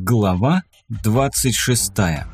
Глава 26.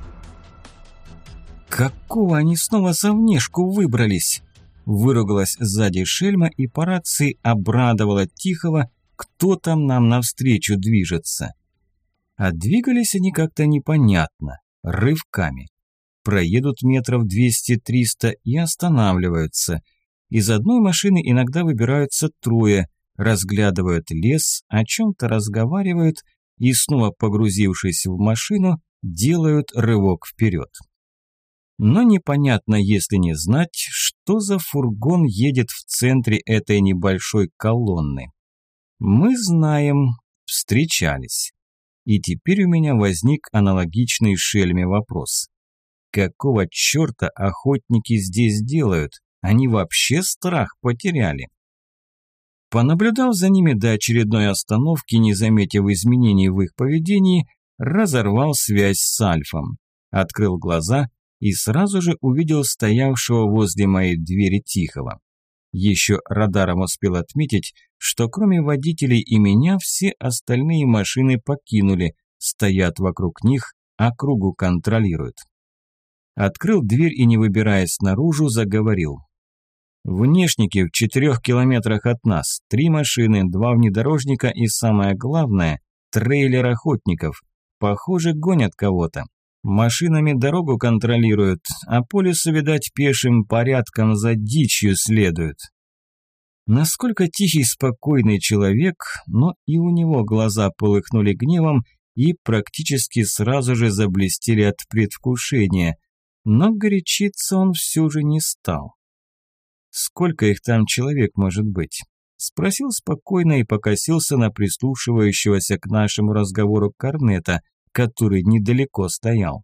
«Какого они снова за внешку выбрались?» Выругалась сзади Шельма и по рации обрадовала Тихого, кто там нам навстречу движется. А двигались они как-то непонятно, рывками. Проедут метров 200-300 и останавливаются. Из одной машины иногда выбираются трое, разглядывают лес, о чем-то разговаривают и, снова погрузившись в машину, делают рывок вперед. Но непонятно, если не знать, что за фургон едет в центре этой небольшой колонны. Мы знаем, встречались. И теперь у меня возник аналогичный Шельме вопрос. Какого черта охотники здесь делают? Они вообще страх потеряли? Понаблюдав за ними до очередной остановки, не заметив изменений в их поведении, разорвал связь с Альфом. Открыл глаза и сразу же увидел стоявшего возле моей двери Тихого. Еще радаром успел отметить, что кроме водителей и меня все остальные машины покинули, стоят вокруг них, округу контролируют. Открыл дверь и, не выбираясь наружу, заговорил. Внешники в 4 километрах от нас, 3 машины, 2 внедорожника и, самое главное, трейлер охотников. Похоже, гонят кого-то. Машинами дорогу контролируют, а по лесу, видать, пешим порядком за дичью следуют. Насколько Тихий спокойный человек, но и у него глаза полыхнули гневом и практически сразу же заблестели от предвкушения, но горячиться он все же не стал. «Сколько их там человек может быть?» Спросил спокойно и покосился на прислушивающегося к нашему разговору корнета, который недалеко стоял.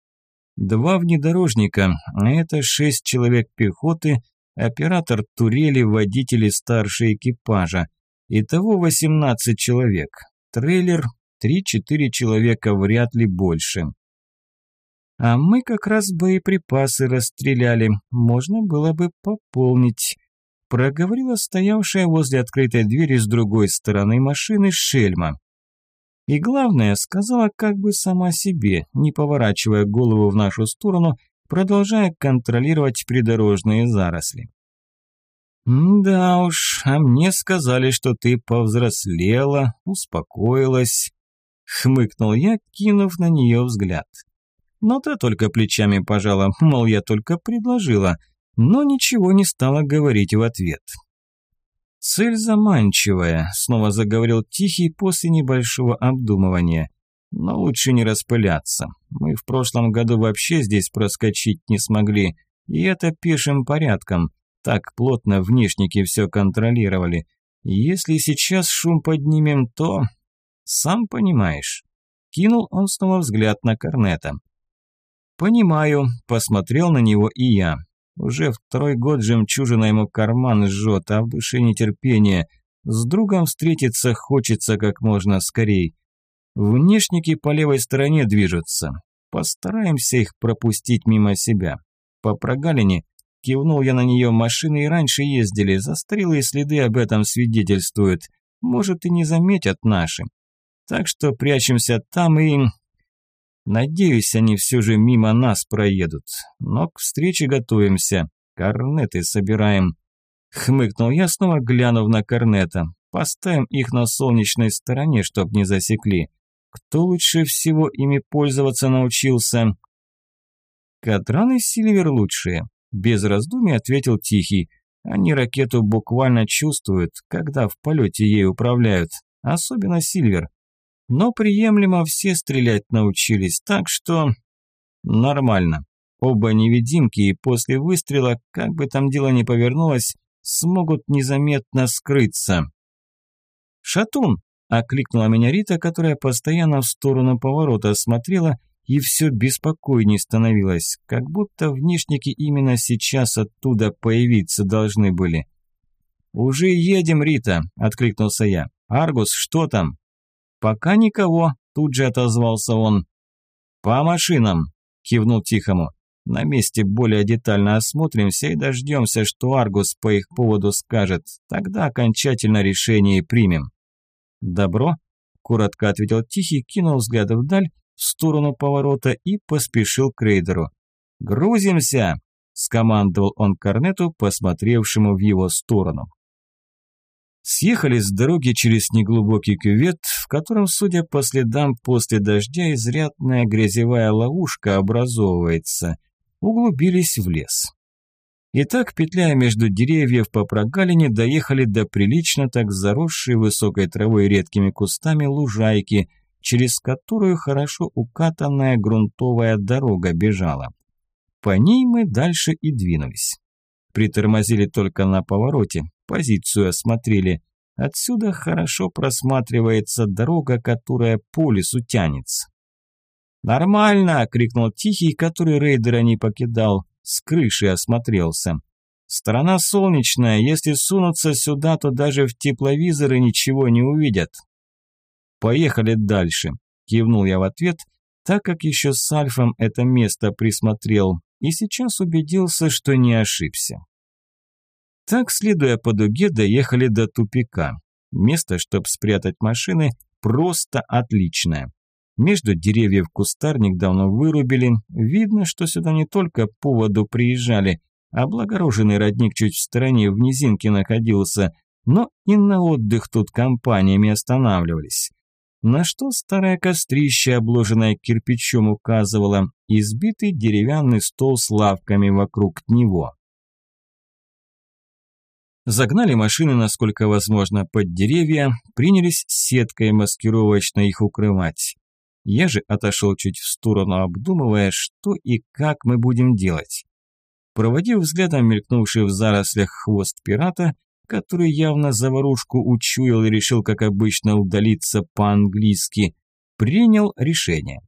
2 внедорожника, а это 6 человек пехоты, оператор турели, водители старше экипажа. Итого 18 человек. Трейлер 3-4 человека, вряд ли больше. А мы как раз боеприпасы расстреляли, можно было бы пополнить. Проговорила стоявшая возле открытой двери с другой стороны машины Шельма. И главное, сказала как бы сама себе, не поворачивая голову в нашу сторону, продолжая контролировать придорожные заросли. «Да уж, а мне сказали, что ты повзрослела, успокоилась», — хмыкнул я, кинув на нее взгляд. Но та только плечами пожала, мол, я только предложила, но ничего не стала говорить в ответ. «Цель заманчивая», — снова заговорил Тихий после небольшого обдумывания. «Но лучше не распыляться. Мы в прошлом году вообще здесь проскочить не смогли, и это пешим порядком. Так плотно внешники все контролировали. Если сейчас шум поднимем, то... Сам понимаешь». Кинул он снова взгляд на корнета. «Понимаю», – посмотрел на него и я. Уже 2-й год жемчужина ему карман жжет, а в душе нетерпение. С другом встретиться хочется как можно скорей. Внешники по левой стороне движутся. Постараемся их пропустить мимо себя. По прогалине, кивнул я на нее, машины и раньше ездили, застарелые следы об этом свидетельствуют. Может, и не заметят наши. Так что прячемся там и... Надеюсь, они все же мимо нас проедут. Но к встрече готовимся. Корнеты собираем. Хмыкнул я, снова глянув на корнета. Поставим их на солнечной стороне, чтоб не засекли. Кто лучше всего ими пользоваться научился? Катран и Сильвер лучшие. Без раздумий ответил Тихий. Они ракету буквально чувствуют, когда в полете ей управляют. Особенно Сильвер. Но приемлемо все стрелять научились, так что... Нормально. Оба невидимки и после выстрела, как бы там дело ни повернулось, смогут незаметно скрыться. «Шатун!» – окликнула меня Рита, которая постоянно в сторону поворота смотрела и все беспокойней становилась, как будто внешники именно сейчас оттуда появиться должны были. «Уже едем, Рита!» – откликнулся я. «Аргус, что там?» «Пока никого», – тут же отозвался он. «По машинам», – кивнул Тихому. «На месте более детально осмотримся и дождемся, что Аргус по их поводу скажет. Тогда окончательно решение примем». «Добро?» коротко ответил Тихий, кинул взгляд вдаль, в сторону поворота и поспешил к рейдеру. «Грузимся!» – скомандовал он корнету, посмотревшему в его сторону. Съехали с дороги через неглубокий кювет, в котором, судя по следам после дождя, изрядная грязевая ловушка образовывается. Углубились в лес. Итак, петляя между деревьев по прогалине, доехали до прилично так заросшей высокой травой и редкими кустами лужайки, через которую хорошо укатанная грунтовая дорога бежала. По ней мы дальше и двинулись. Притормозили только на повороте, позицию осмотрели. Отсюда хорошо просматривается дорога, которая по лесу тянется. «Нормально!» – крикнул Тихий, который рейдера не покидал. С крыши осмотрелся. «Сторона солнечная, если сунуться сюда, то даже в тепловизоры ничего не увидят». «Поехали дальше», – кивнул я в ответ, так как еще с Альфом это место присмотрел, и сейчас убедился, что не ошибся. Так, следуя по дуге, доехали до тупика. Место, чтобы спрятать машины, просто отличное. Между деревьев кустарник давно вырубили. Видно, что сюда не только по воду приезжали, а облагороженный родник чуть в стороне в низинке находился, но и на отдых тут компаниями останавливались. На что старое кострище, обложенное кирпичом, указывало, избитый деревянный стол с лавками вокруг него. Загнали машины, насколько возможно, под деревья, принялись сеткой маскировочно их укрывать. Я же отошел чуть в сторону, обдумывая, что и как мы будем делать. Проводив взглядом мелькнувший в зарослях хвост пирата, который явно заварушку учуял и решил, как обычно, удалиться по-английски, принял решение.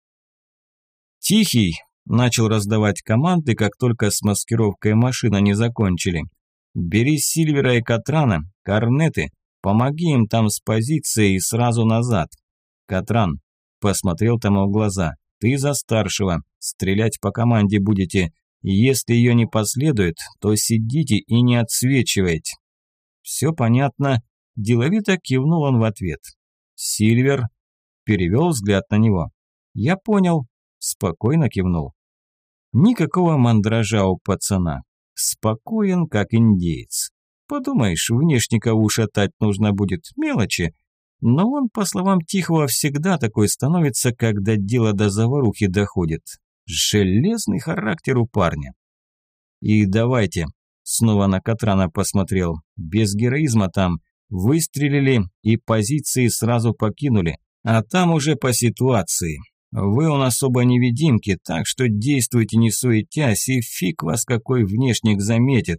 «Тихий!» – начал раздавать команды, как только с маскировкой машины не закончили. «Бери Сильвера и Катрана, корнеты, помоги им там с позиции и сразу назад. Катран!» Посмотрел тому в глаза. «Ты за старшего. Стрелять по команде будете. Если ее не последует, то сидите и не отсвечивайте». «Все понятно». Деловито кивнул он в ответ. «Сильвер?» Перевел взгляд на него. «Я понял». Спокойно кивнул. Никакого мандража у пацана. Спокоен, как индеец. Подумаешь, внешника ушатать нужно будет, мелочи. Но он, по словам Тихого, всегда такой становится, когда дело до заварухи доходит. Железный характер у парня. «И давайте», – снова на Катрана посмотрел, – «без героизма там. Выстрелили и позиции сразу покинули, а там уже по ситуации. Вы у нас оба невидимки, так что действуйте не суетясь, и фиг вас какой внешник заметит».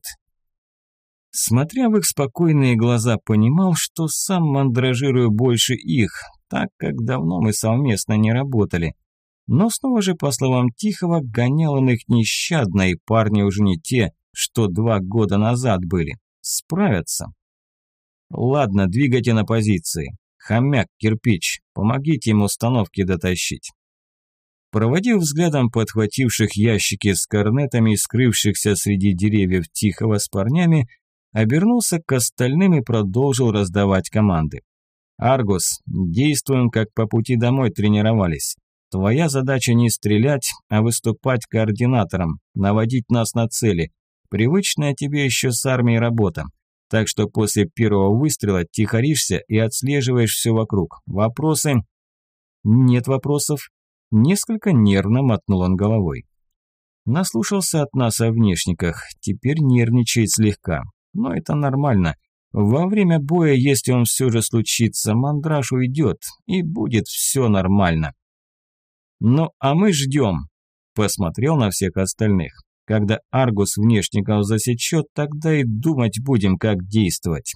Смотря в их спокойные глаза, понимал, что сам мандражирую больше их, так как давно мы совместно не работали. Но снова же, по словам Тихого, гонял он их нещадно, и парни уже не те, что 2 года назад были. Справятся. «Ладно, двигайте на позиции. Хомяк, кирпич, помогите им установки дотащить». Проводив взглядом подхвативших ящики с корнетами и скрывшихся среди деревьев Тихого с парнями, обернулся к остальным и продолжил раздавать команды. «Аргус, действуем, как по пути домой тренировались. Твоя задача не стрелять, а выступать координатором, наводить нас на цели. Привычная тебе еще с армией работа. Так что после первого выстрела тихоришься и отслеживаешь все вокруг. Вопросы?» «Нет вопросов». Несколько нервно мотнул он головой. Наслушался от нас о внешниках, теперь нервничает слегка. Но это нормально. Во время боя, если он все же случится, мандраж уйдет, и будет все нормально. «Ну, а мы ждем», – посмотрел на всех остальных. «Когда Аргус внешников засечет, тогда и думать будем, как действовать».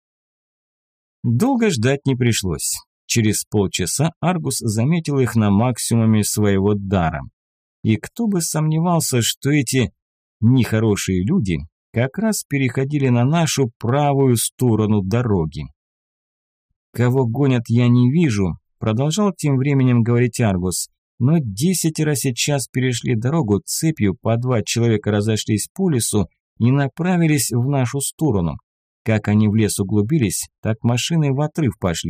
Долго ждать не пришлось. Через полчаса Аргус заметил их на максимуме своего дара. И кто бы сомневался, что эти нехорошие люди как раз переходили на нашу правую сторону дороги. «Кого гонят, я не вижу», – продолжал тем временем говорить Аргус. «Но 10 сейчас перешли дорогу, цепью по 2 человека разошлись по лесу и направились в нашу сторону. Как они в лес углубились, так машины в отрыв пошли.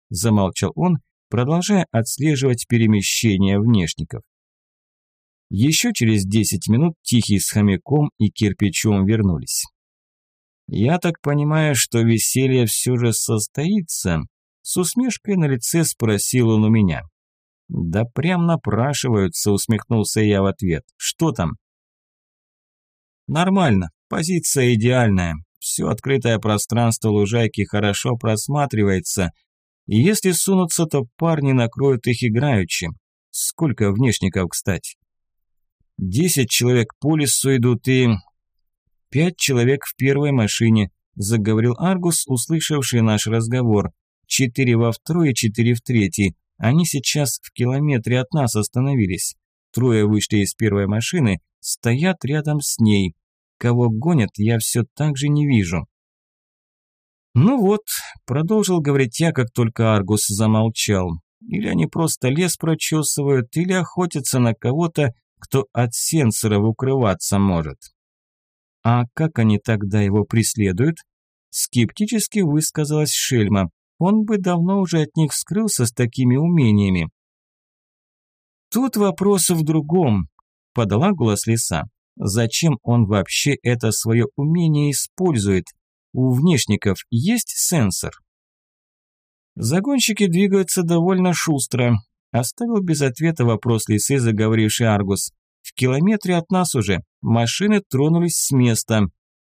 замолчал он, продолжая отслеживать перемещение внешников. Еще через 10 минут Тихий с Хомяком и Кирпичом вернулись. «Я так понимаю, что веселье все же состоится?» С усмешкой на лице спросил он у меня. «Да прям напрашиваются», усмехнулся я в ответ. «Что там?» «Нормально, позиция идеальная. Все открытое пространство лужайки хорошо просматривается. И если сунутся, то парни накроют их играючи. Сколько внешников, кстати?» 10 человек по лесу идут и... 5 человек в первой машине, заговорил Аргус, услышавший наш разговор. 4 во второй и 4 в третьей. Они сейчас в километре от нас остановились. 3 вышли из первой машины, стоят рядом с ней. Кого гонят, я все так же не вижу. Ну вот, продолжил говорить я, как только Аргус замолчал. Или они просто лес прочесывают, или охотятся на кого-то, кто от сенсоров укрываться может. А как они тогда его преследуют? Скептически высказалась Шельма. Он бы давно уже от них скрылся с такими умениями. Тут вопрос в другом, подала голос Лиса. Зачем он вообще это свое умение использует? У внешников есть сенсор? Загонщики двигаются довольно шустро. Оставил без ответа вопрос Лисы, заговоривший Аргус. В километре от нас уже. Машины тронулись с места.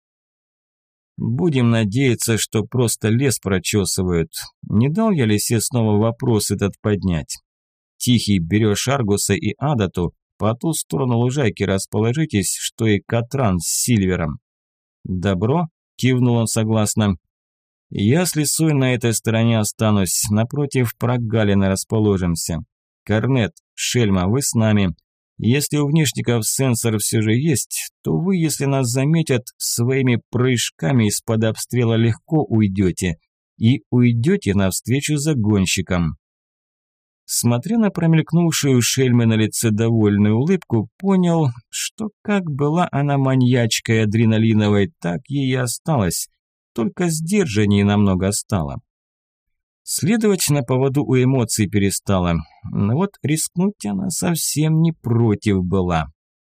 Будем надеяться, что просто лес прочесывают. Не дал я Лисе снова вопрос этот поднять. Тихий, берешь Аргуса и Адату, по ту сторону лужайки расположитесь, что и Катран с Сильвером. Добро? Кивнул он согласно. Я с Лисой на этой стороне останусь, напротив прогалины расположимся. Корнет, Шельма, вы с нами. Если у внешников сенсор все же есть, то вы, если нас заметят, своими прыжками из-под обстрела легко уйдете. И уйдете навстречу загонщикам. Смотря на промелькнувшую Шельмы на лице довольную улыбку, понял, что как была она маньячкой адреналиновой, так ей и осталось, только сдержаннее намного стало. Следовать на поводу у эмоций перестала, но вот рискнуть она совсем не против была.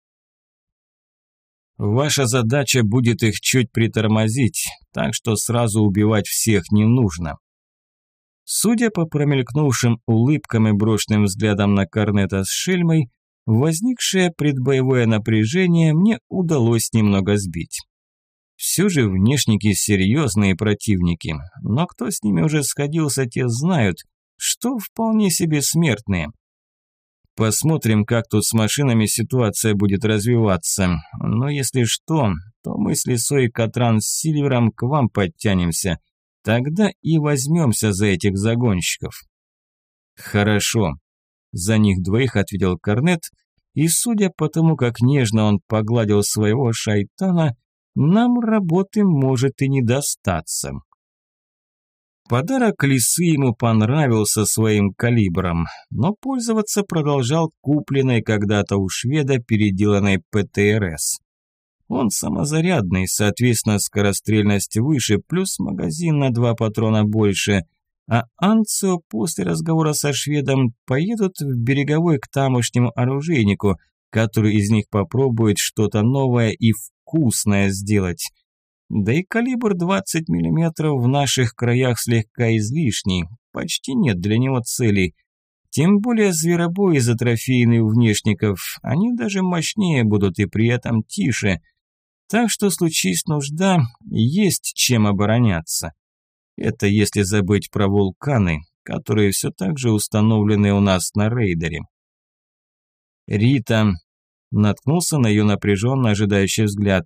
Ваша задача будет их чуть притормозить, так что сразу убивать всех не нужно. Судя по промелькнувшим улыбкам и брошенным взглядам на Корнета с Шельмой, возникшее предбоевое напряжение мне удалось немного сбить. Все же внешники серьезные противники, но кто с ними уже сходился, те знают, что вполне себе смертные. Посмотрим, как тут с машинами ситуация будет развиваться, но если что, то мы с Лисой и Катран с Сильвером к вам подтянемся, тогда и возьмемся за этих загонщиков. Хорошо, за них двоих ответил Корнет, и судя по тому, как нежно он погладил своего шайтана, нам работы может и не достаться. Подарок Лисы ему понравился своим калибром, но пользоваться продолжал купленной когда-то у шведа переделанной ПТРС. Он самозарядный, соответственно, скорострельность выше, плюс магазин на 2 патрона больше, а Анцио после разговора со шведом поедут в береговой к тамошнему оружейнику, который из них попробует что-то новое и вкусное сделать. Да и калибр 20 мм в наших краях слегка излишний, почти нет для него целей. Тем более зверобои затрофейные у внешников, они даже мощнее будут и при этом тише. Так что, случись нужда, есть чем обороняться. Это если забыть про вулканы, которые все так же установлены у нас на рейдере. Рита наткнулся на ее напряженно ожидающий взгляд.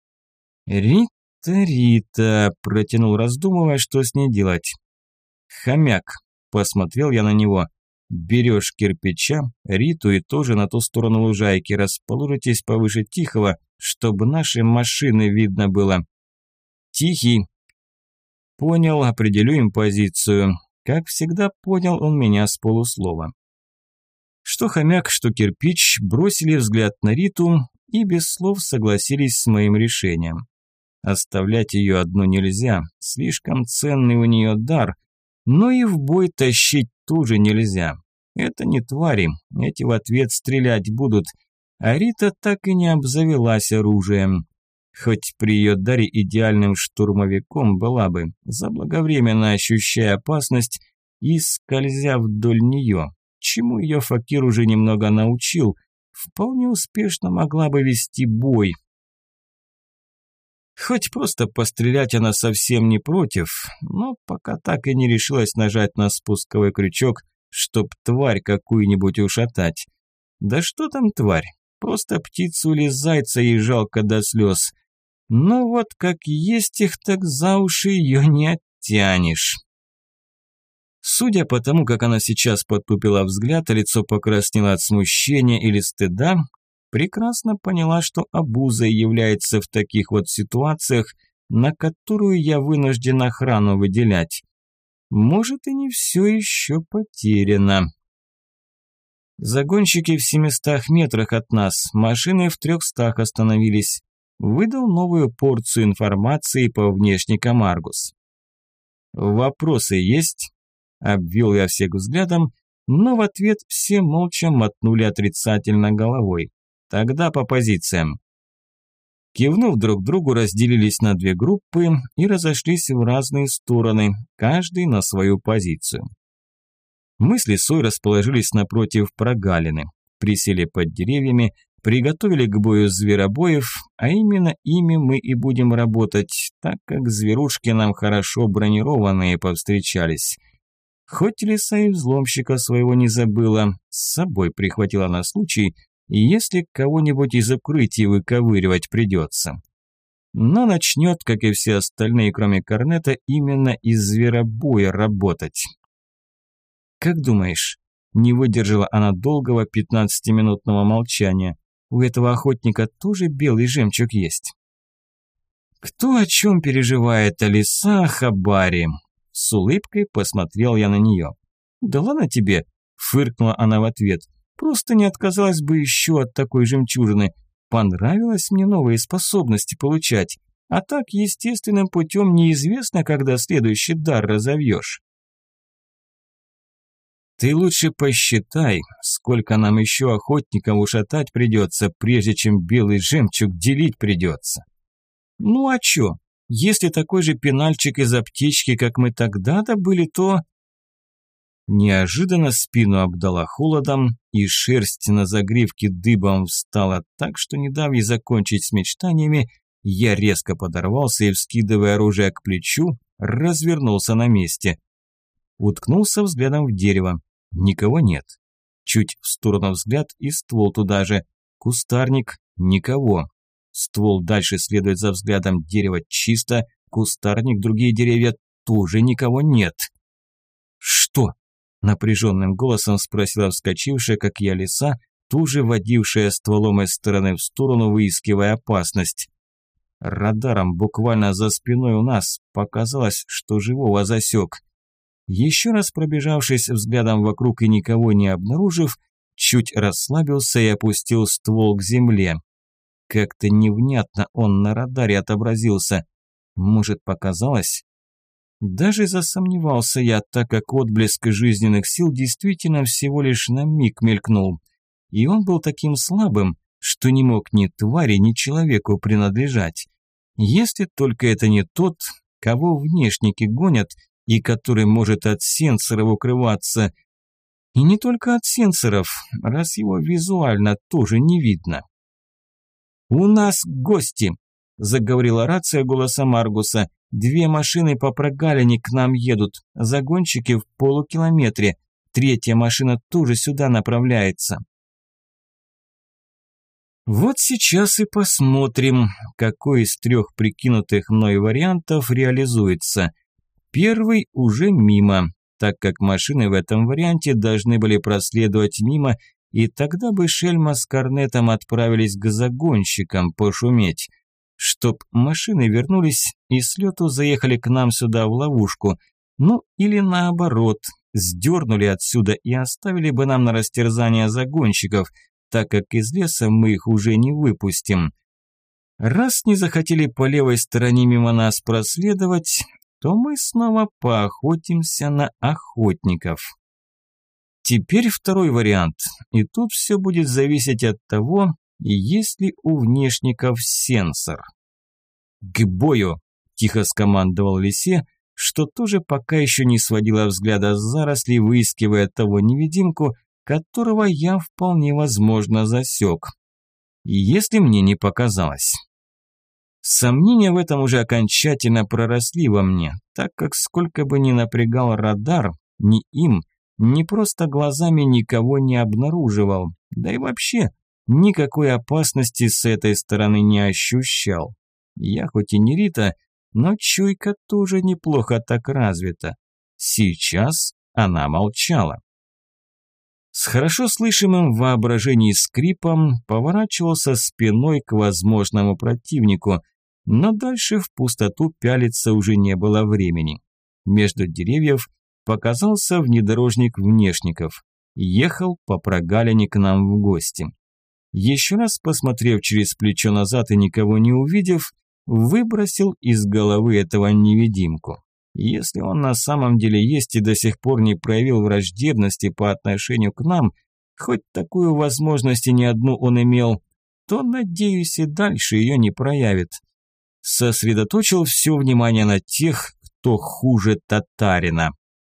«Рита», – протянул, раздумывая, что с ней делать. «Хомяк», – посмотрел я на него. «Берешь кирпича, Риту и тоже на ту сторону лужайки, расположитесь повыше Тихого, чтобы наши машины видно было». «Тихий». «Понял, определю им позицию». Как всегда, понял он меня с полуслова. Что хомяк, что кирпич бросили взгляд на Риту и без слов согласились с моим решением. Оставлять ее одну нельзя, слишком ценный у нее дар, Но и в бой тащить тоже нельзя. Это не твари, эти в ответ стрелять будут, а Рита так и не обзавелась оружием. Хоть при ее даре идеальным штурмовиком была бы, заблаговременно ощущая опасность и скользя вдоль нее, чему ее Факир уже немного научил, вполне успешно могла бы вести бой. Хоть просто пострелять она совсем не против, но пока так и не решилась нажать на спусковой крючок, чтоб тварь какую-нибудь ушатать. Да что там тварь, просто птицу или зайца ей жалко до слез. Но вот как есть их, так за уши ее не оттянешь. Судя по тому, как она сейчас потупила взгляд, а лицо покраснело от смущения или стыда, прекрасно поняла, что обузой является в таких вот ситуациях, на которую я вынужден охрану выделять. Может, и не все еще потеряно. Загонщики в 700 метрах от нас, машины в 300 остановились. Выдал новую порцию информации по внешникам Аргус. «Вопросы есть?» – обвел я всех взглядом, но в ответ все молча мотнули отрицательно головой. «Тогда по позициям». Кивнув друг другу, разделились на две группы и разошлись в разные стороны, каждый на свою позицию. Мы с Лисой расположились напротив прогалины, присели под деревьями, приготовили к бою зверобоев, а именно ими мы и будем работать, так как зверушки нам хорошо бронированные повстречались. Хоть Лиса и взломщика своего не забыла, с собой прихватила на случай, если кого-нибудь из укрытий выковыривать придется. Но начнет, как и все остальные, кроме Корнета, именно из зверобоя работать. «Как думаешь?» – не выдержала она долгого 15-минутного молчания. «У этого охотника тоже белый жемчуг есть?» «Кто о чем переживает, о Лиса, Хабари?» С улыбкой посмотрел я на нее. «Да ладно тебе!» – фыркнула она в ответ. «Просто не отказалась бы еще от такой жемчужины. Понравилось мне новые способности получать. А так естественным путем неизвестно, когда следующий дар разовьешь». «Ты лучше посчитай, сколько нам еще охотников ушатать придется, прежде чем белый жемчуг делить придется». «Ну а чё? Если такой же пенальчик из аптечки, как мы тогда добыли, то...» Неожиданно спину обдала холодом, и шерсть на загривке дыбом встала так, что, не дав ей закончить с мечтаниями, я резко подорвался и, вскидывая оружие к плечу, развернулся на месте. Уткнулся взглядом в дерево. Никого нет. Чуть в сторону взгляд и ствол туда же. Кустарник – никого. Ствол дальше следует за взглядом, дерево чисто, кустарник, другие деревья – тоже никого нет. «Что?» – напряженным голосом спросила вскочившая, как я, Лиса, тоже водившая стволом из стороны в сторону, выискивая опасность. Радаром буквально за спиной у нас показалось, что живого засек. Еще раз пробежавшись взглядом вокруг и никого не обнаружив, чуть расслабился и опустил ствол к земле. Как-то невнятно он на радаре отобразился. Может, показалось? Даже засомневался я, так как отблеск жизненных сил действительно всего лишь на миг мелькнул. И он был таким слабым, что не мог ни твари, ни человеку принадлежать. Если только это не тот, кого внешники гонят, и который может от сенсоров укрываться. И не только от сенсоров, раз его визуально тоже не видно. «У нас гости!» – заговорила рация голосом Аргуса. «2 машины по прогалине к нам едут, загонщики в полукилометре. 3-я машина тоже сюда направляется». Вот сейчас и посмотрим, какой из 3 прикинутых мной вариантов реализуется. Первый уже мимо, так как машины в этом варианте должны были проследовать мимо, и тогда бы Шельма с Корнетом отправились к загонщикам пошуметь. Чтоб машины вернулись и с лету заехали к нам сюда в ловушку. Ну или наоборот, сдернули отсюда и оставили бы нам на растерзание загонщиков, так как из леса мы их уже не выпустим. Раз не захотели по левой стороне мимо нас проследовать, то мы снова поохотимся на охотников. Теперь второй вариант, и тут все будет зависеть от того, есть ли у внешников сенсор. «К бою!» – тихо скомандовал лисе, что тоже пока еще не сводила взгляда с зарослей, выискивая того невидимку, которого я вполне возможно засек. Если мне не показалось. Сомнения в этом уже окончательно проросли во мне, так как сколько бы ни напрягал радар, ни им, ни просто глазами никого не обнаруживал, да и вообще никакой опасности с этой стороны не ощущал. Я хоть и не Рита, но чуйка тоже неплохо так развита. Сейчас она молчала. С хорошо слышимым в воображении скрипом поворачивался спиной к возможному противнику, но дальше в пустоту пялиться уже не было времени. Между деревьев показался внедорожник внешников. Ехал по прогалине к нам в гости. Еще раз посмотрев через плечо назад и никого не увидев, выбросил из головы этого невидимку. Если он на самом деле есть и до сих пор не проявил враждебности по отношению к нам, хоть такую возможность и не одну он имел, то, надеюсь, и дальше ее не проявит. Сосредоточил все внимание на тех, кто хуже татарина.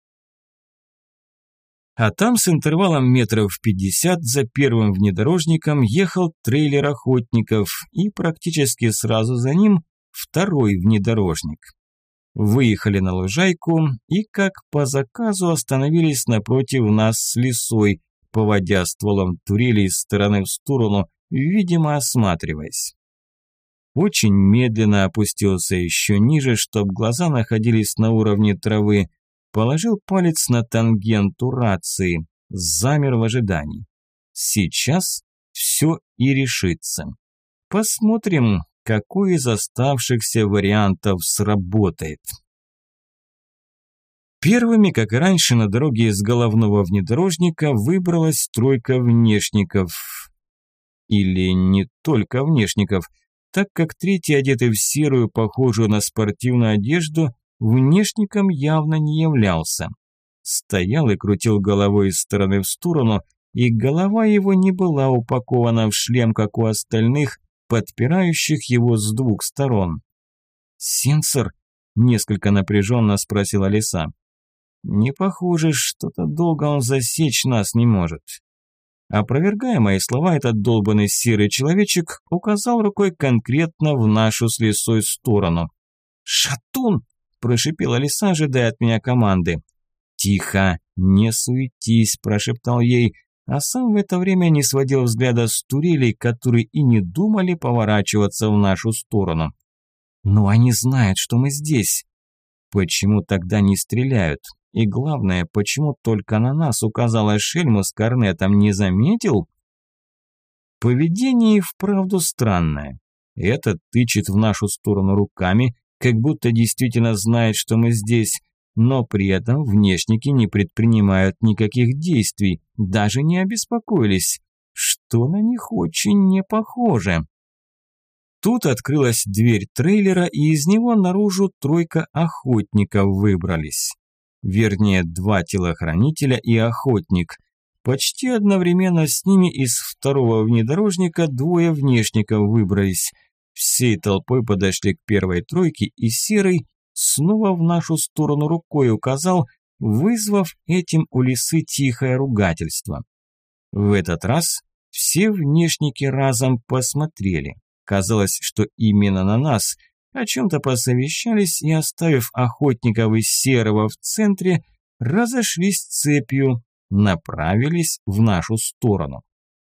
А там с интервалом метров 50 за первым внедорожником ехал трейлер охотников и практически сразу за ним второй внедорожник. Выехали на лужайку и, как по заказу, остановились напротив нас с лисой, поводя стволом турели из стороны в сторону, видимо, осматриваясь. Очень медленно опустился еще ниже, чтобы глаза находились на уровне травы, положил палец на тангенту рации, замер в ожидании. Сейчас все и решится. Посмотрим, какой из оставшихся вариантов сработает. Первыми, как и раньше, на дороге из головного внедорожника выбралась тройка внешников. Или не только внешников, так как третий, одетый в серую, похожую на спортивную одежду, внешником явно не являлся. Стоял и крутил головой из стороны в сторону, и голова его не была упакована в шлем, как у остальных, подпирающих его с двух сторон. «Сенсор?» – несколько напряженно спросила лиса. «Не похоже, что-то долго он засечь нас не может». Опровергая мои слова, этот долбанный серый человечек указал рукой конкретно в нашу с лисой сторону. «Шатун!» – прошипела лиса, ожидая от меня команды. «Тихо, не суетись», – прошептал ей, а сам в это время не сводил взгляда с турелей, которые и не думали поворачиваться в нашу сторону. «Но они знают, что мы здесь. Почему тогда не стреляют? И главное, почему только на нас указала шельма с корнетом, не заметил?» Поведение и вправду странное. Этот тычет в нашу сторону руками, как будто действительно знает, что мы здесь, но при этом внешники не предпринимают никаких действий, даже не обеспокоились, что на них очень не похоже. Тут открылась дверь трейлера, и из него наружу тройка охотников выбрались. Вернее, 2 телохранителя и охотник. Почти одновременно с ними из второго внедорожника 2 внешников выбрались. Всей толпой подошли к первой тройке, и серый снова в нашу сторону рукой указал, вызвав этим у лисы тихое ругательство. В этот раз все внешники разом посмотрели. Казалось, что именно на нас, о чем-то посовещались и, оставив охотников из серого в центре, разошлись цепью, направились в нашу сторону.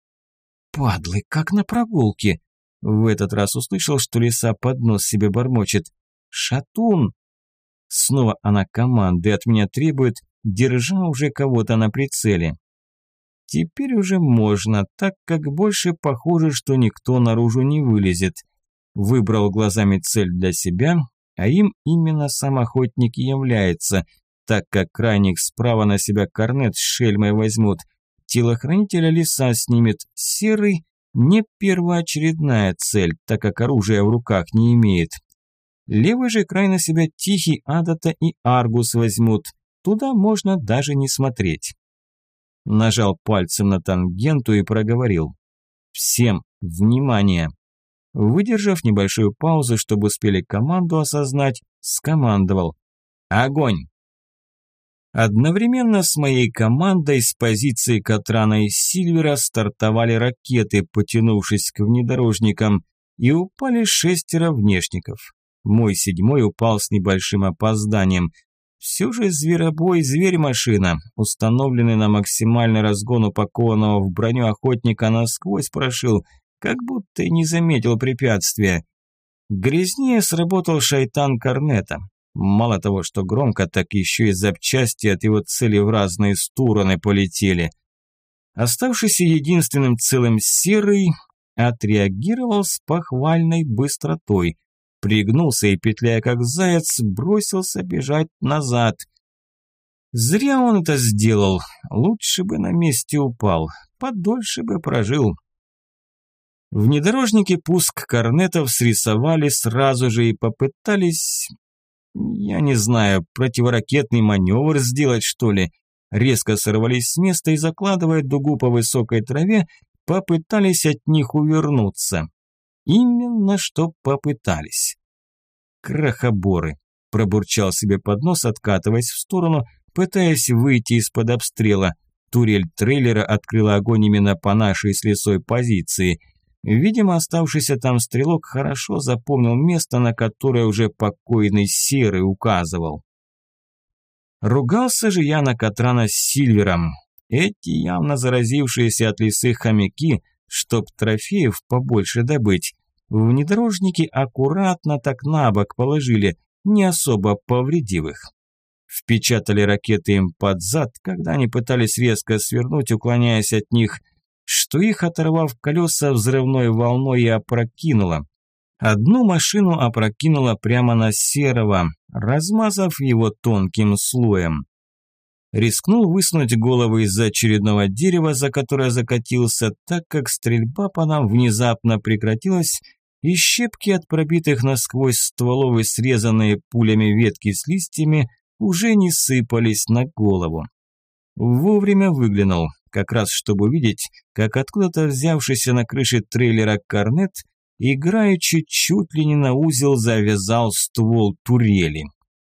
«Падлы, как на прогулке!» В этот раз услышал, что лиса под нос себе бормочет. «Шатун!» Снова она команды от меня требует, держа уже кого-то на прицеле. Теперь уже можно, так как больше похоже, что никто наружу не вылезет. Выбрал глазами цель для себя, а им именно сам охотник и является, так как крайних справа на себя корнет с шельмой возьмут. Телохранителя лиса снимет серый, не первоочередная цель, так как оружия в руках не имеет. Левый же край на себя Тихий, Адата и Аргус возьмут. Туда можно даже не смотреть. Нажал пальцем на тангенту и проговорил. Всем внимание! Выдержав небольшую паузу, чтобы успели команду осознать, скомандовал. Огонь! Одновременно с моей командой с позиции Катрана и Сильвера стартовали ракеты, потянувшись к внедорожникам, и упали 6 внешников. Мой 7-й упал с небольшим опозданием. Все же зверобой – зверь-машина, установленный на максимальный разгон упакованного в броню охотника насквозь прошил, как будто и не заметил препятствия. Грязнее сработал шайтан Корнета. Мало того, что громко, так еще и запчасти от его цели в разные стороны полетели. Оставшийся единственным целым Серый отреагировал с похвальной быстротой. Пригнулся и, петляя как заяц, бросился бежать назад. Зря он это сделал. Лучше бы на месте упал. Подольше бы прожил. Внедорожники пуск корнетов срисовали сразу же и попытались... Я не знаю, противоракетный маневр сделать, что ли. Резко сорвались с места и, закладывая дугу по высокой траве, попытались от них увернуться. Именно что попытались. «Крохоборы!» – пробурчал себе под нос, откатываясь в сторону, пытаясь выйти из-под обстрела. Турель трейлера открыла огонь именно по нашей с лесой позиции. Видимо, оставшийся там стрелок хорошо запомнил место, на которое уже покойный Серый указывал. Ругался же я на Катрана с Сильвером. Эти явно заразившиеся от лисы хомяки, чтоб трофеев побольше добыть, внедорожники аккуратно так на бок положили, не особо повредив их. Впечатали ракеты им под зад, когда они пытались резко свернуть, уклоняясь от них, что их, оторвав колеса, взрывной волной и опрокинуло. Одну машину опрокинуло прямо на Серого, размазав его тонким слоем. Рискнул высунуть голову из-за очередного дерева, за которое закатился, так как стрельба по нам внезапно прекратилась, и щепки от пробитых насквозь стволов и срезанные пулями ветки с листьями уже не сыпались на голову. Вовремя выглянул, как раз чтобы увидеть, как откуда-то взявшийся на крыше трейлера корнет, играючи чуть ли не на узел, завязал ствол турели.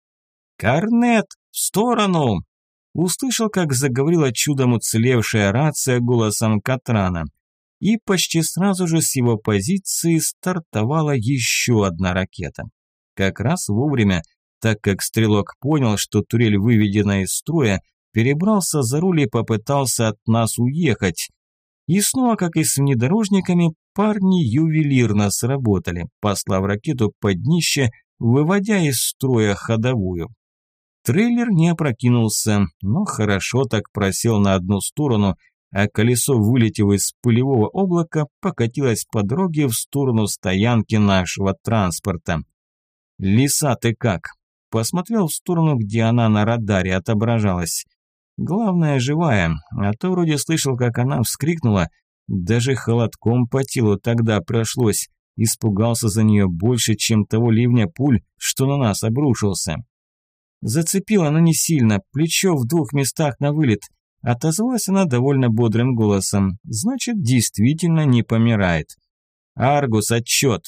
«Корнет, в сторону!» Услышал, как заговорила чудом уцелевшая рация голосом Катрана. И почти сразу же с его позиции стартовала еще одна ракета. Как раз вовремя, так как стрелок понял, что турель выведена из строя, перебрался за руль и попытался от нас уехать. И снова, как и с внедорожниками, парни ювелирно сработали, послав ракету под днище, выводя из строя ходовую. Трейлер не опрокинулся, но хорошо так просел на одну сторону, а колесо, вылетев из пылевого облака, покатилось по дороге в сторону стоянки нашего транспорта. «Лиса, ты как?» Посмотрел в сторону, где она на радаре отображалась. Главное, живая, а то вроде слышал, как она вскрикнула. Даже холодком по телу тогда прошлось. Испугался за нее больше, чем того ливня пуль, что на нас обрушился. Зацепила, но не сильно, плечо в 2 местах на вылет. Отозвалась она довольно бодрым голосом. Значит, действительно не помирает. «Аргус, отчет!»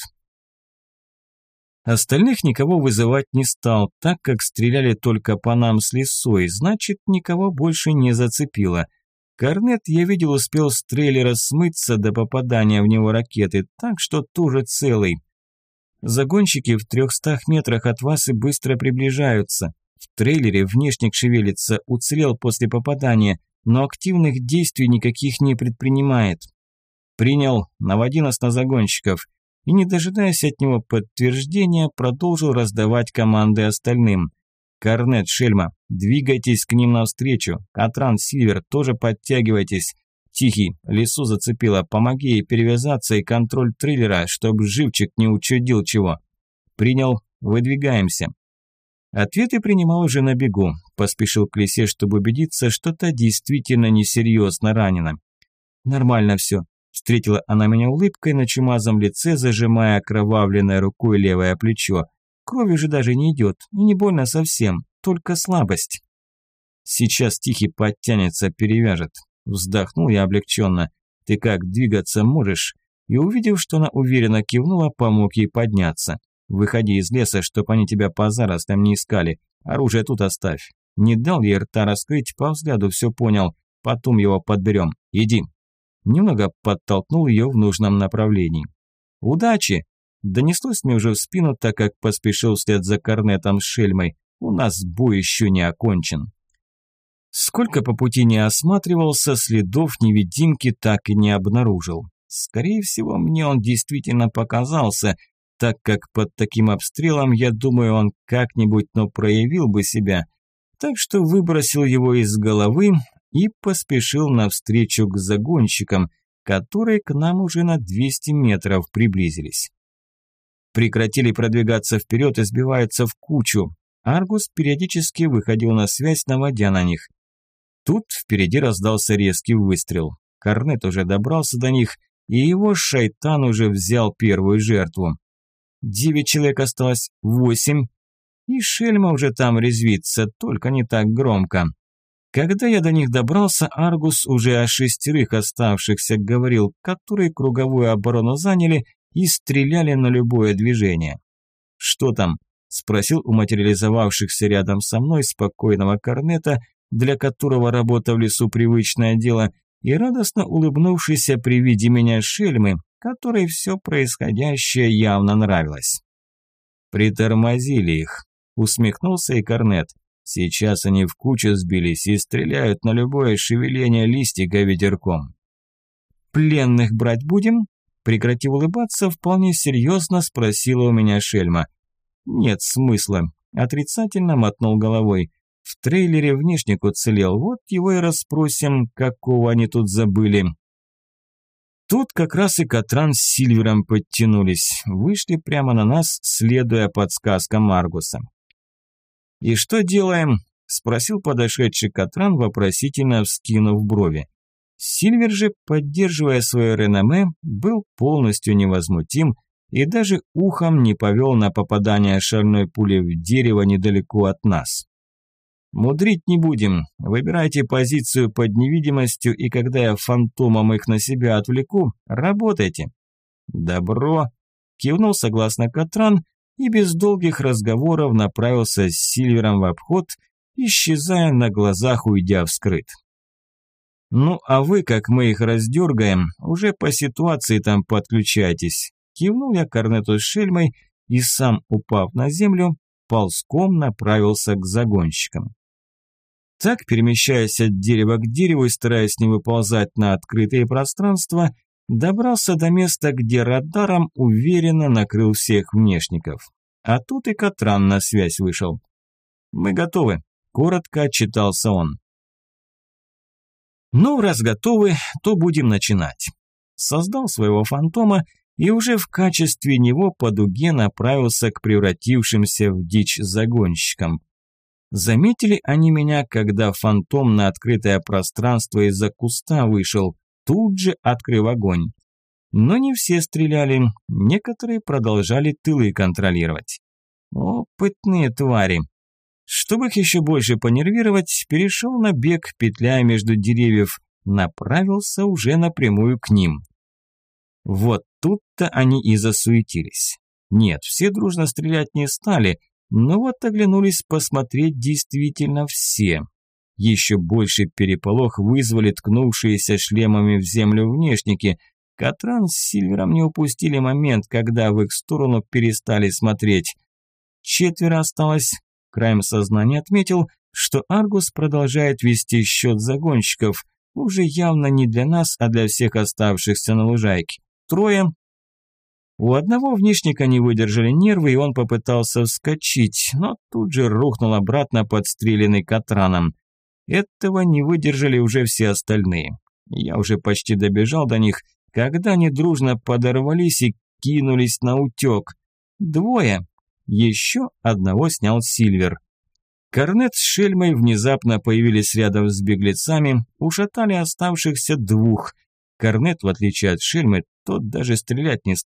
Остальных никого вызывать не стал, так как стреляли только по нам с лесой, значит, никого больше не зацепило. Корнет, я видел, успел с трейлера смыться до попадания в него ракеты, так что тоже целый. Загонщики в 300 метрах от вас и быстро приближаются. В трейлере внешник шевелится, уцелел после попадания, но активных действий никаких не предпринимает. Принял, наводи нас на загонщиков. И, не дожидаясь от него подтверждения, продолжил раздавать команды остальным. «Корнет, Шельма, двигайтесь к ним навстречу. Катран, Сильвер, тоже подтягивайтесь. Тихий, лесу зацепила, помоги ей перевязаться и контроль трейлера, чтобы живчик не учудил чего. Принял, выдвигаемся». Ответы принимал уже на бегу. Поспешил к лисе, чтобы убедиться, что та действительно несерьезно ранена. «Нормально все», – встретила она меня улыбкой на чумазом лице, зажимая окровавленной рукой левое плечо. крови же даже не идет, и не больно совсем, только слабость. Сейчас Тихий подтянется, перевяжет. Вздохнул я облегченно. Ты как, двигаться можешь? И увидев, что она уверенно кивнула, помог ей подняться. Выходи из леса, чтоб они тебя по зарослям не искали. Оружие тут оставь. Не дал ей рта раскрыть, по взгляду все понял. Потом его подберем. Иди. Немного подтолкнул ее в нужном направлении. Удачи! Донеслось мне уже в спину, так как поспешил вслед за корнетом с шельмой. У нас бой еще не окончен. Сколько по пути не осматривался, следов невидимки так и не обнаружил. Скорее всего, мне он действительно показался, так как под таким обстрелом, я думаю, он как-нибудь, но проявил бы себя. Так что выбросил его из головы и поспешил навстречу к загонщикам, которые к нам уже на 200 метров приблизились. Прекратили продвигаться вперед и сбиваются в кучу. Аргус периодически выходил на связь, наводя на них. Тут впереди раздался резкий выстрел. Корнет уже добрался до них, и его шайтан уже взял первую жертву. 9 человек осталось, 8. И шельма уже там резвится, только не так громко. Когда я до них добрался, Аргус уже о 6 оставшихся говорил, которые круговую оборону заняли и стреляли на любое движение. «Что там?» – спросил у материализовавшихся рядом со мной спокойного корнета, для которого работа в лесу привычное дело, и радостно улыбнувшийся при виде меня шельмы, которой все происходящее явно нравилось. «Притормозили их», – усмехнулся и корнет. «Сейчас они в кучу сбились и стреляют на любое шевеление листика ветерком». «Пленных брать будем?» – прекратив улыбаться, вполне серьезно спросила у меня шельма. «Нет смысла», – отрицательно мотнул головой. «В трейлере внешник уцелел, вот его и расспросим, какого они тут забыли». Тут как раз и Катран с Сильвером подтянулись, вышли прямо на нас, следуя подсказкам Аргуса. «И что делаем?» – спросил подошедший Катран, вопросительно вскинув брови. Сильвер же, поддерживая свое реноме, был полностью невозмутим и даже ухом не повел на попадание шальной пули в дерево недалеко от нас. «Мудрить не будем. Выбирайте позицию под невидимостью, и когда я фантомом их на себя отвлеку, работайте». «Добро», – кивнул согласно Катран и без долгих разговоров направился с Сильвером в обход, исчезая на глазах, уйдя вскрыт. «Ну, а вы, как мы их раздергаем, уже по ситуации там подключайтесь», – кивнул я корнету с шельмой и сам, упав на землю, ползком направился к загонщикам. Так, перемещаясь от дерева к дереву и стараясь не выползать на открытые пространства, добрался до места, где радаром уверенно накрыл всех внешников. А тут и Катран на связь вышел. «Мы готовы», – коротко отчитался он. «Ну, раз готовы, то будем начинать». Создал своего фантома и уже в качестве него по дуге направился к превратившимся в дичь загонщикам. Заметили они меня, когда фантом на открытое пространство из-за куста вышел, тут же открыв огонь. Но не все стреляли, некоторые продолжали тылы контролировать. Опытные твари. Чтобы их еще больше понервировать, перешел на бег, петляя между деревьев, направился уже напрямую к ним. Вот тут-то они и засуетились. Нет, все дружно стрелять не стали, но вот оглянулись посмотреть действительно все. Еще больше переполох вызвали ткнувшиеся шлемами в землю внешники. Катран с Сильвером не упустили момент, когда в их сторону перестали смотреть. 4 осталось. Краем сознания отметил, что Аргус продолжает вести счет загонщиков, уже явно не для нас, а для всех оставшихся на лужайке. 3. У одного внешника не выдержали нервы, и он попытался вскочить, но тут же рухнул обратно, подстреленный Катраном. Этого не выдержали уже все остальные. Я уже почти добежал до них, когда они дружно подорвались и кинулись на утек. 2. Еще одного снял Сильвер. Корнет с шельмой внезапно появились рядом с беглецами, ушатали оставшихся 2. Корнет, в отличие от шельмы, тот даже стрелять не стал.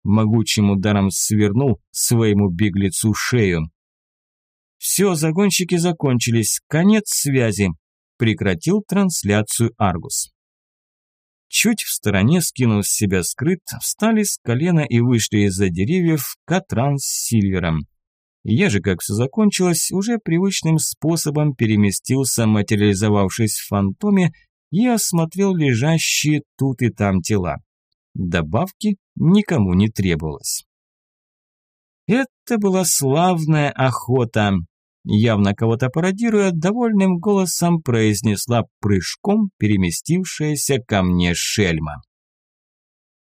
могучим ударом свернул своему беглецу шею. «Все, загонщики закончились, конец связи», – прекратил трансляцию Аргус. Чуть в стороне, скинув с себя скрыт, встали с колена и вышли из-за деревьев Катран с Сильвером. Я же, как все закончилось, уже привычным способом переместился, материализовавшись в фантоме, и осмотрел лежащие тут и там тела. Добавки никому не требовалось. Это была славная охота. Явно кого-то пародируя, довольным голосом произнесла прыжком переместившаяся ко мне шельма.